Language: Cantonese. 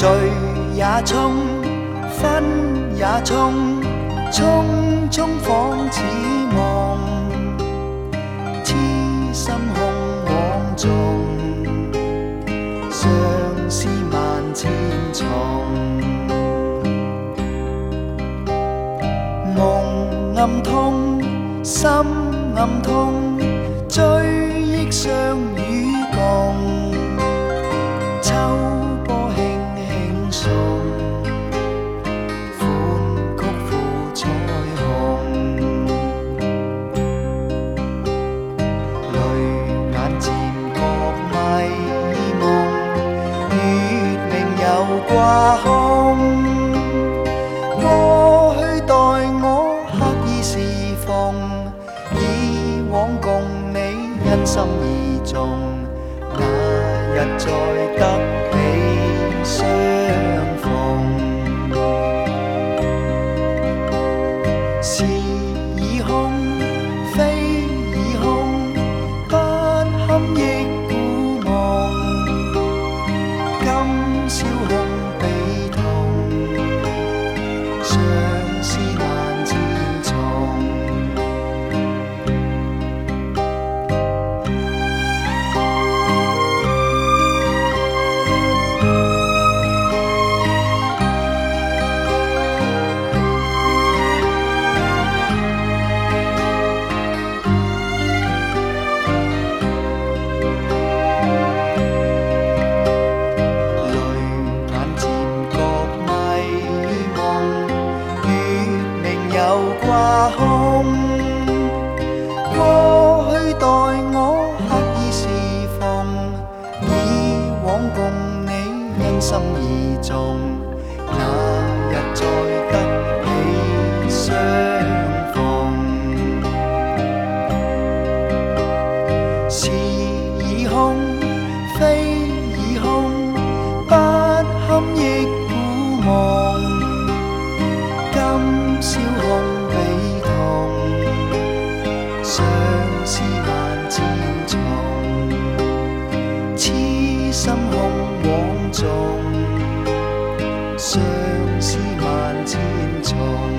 聚也冲，分也冲，匆匆仿似梦，痴心空枉纵，相思萬千重。夢暗通，心暗痛，追憶相與共。秋波輕輕送，歡曲付彩虹。淚眼漸覺迷夢，月明又掛空。過去待我刻意侍奉，以往共你因心意重，那日再得你相逢。是已空，非已空，不堪憶故夢。今宵空悲痛，相思萬千重。掛空，過去待我刻意侍奉，以往共你因心意重，那日再得你相逢。是已空，非已空，不堪憶故夢。今宵空悲痛，相思萬千重，痴心空枉縱，相思萬千重。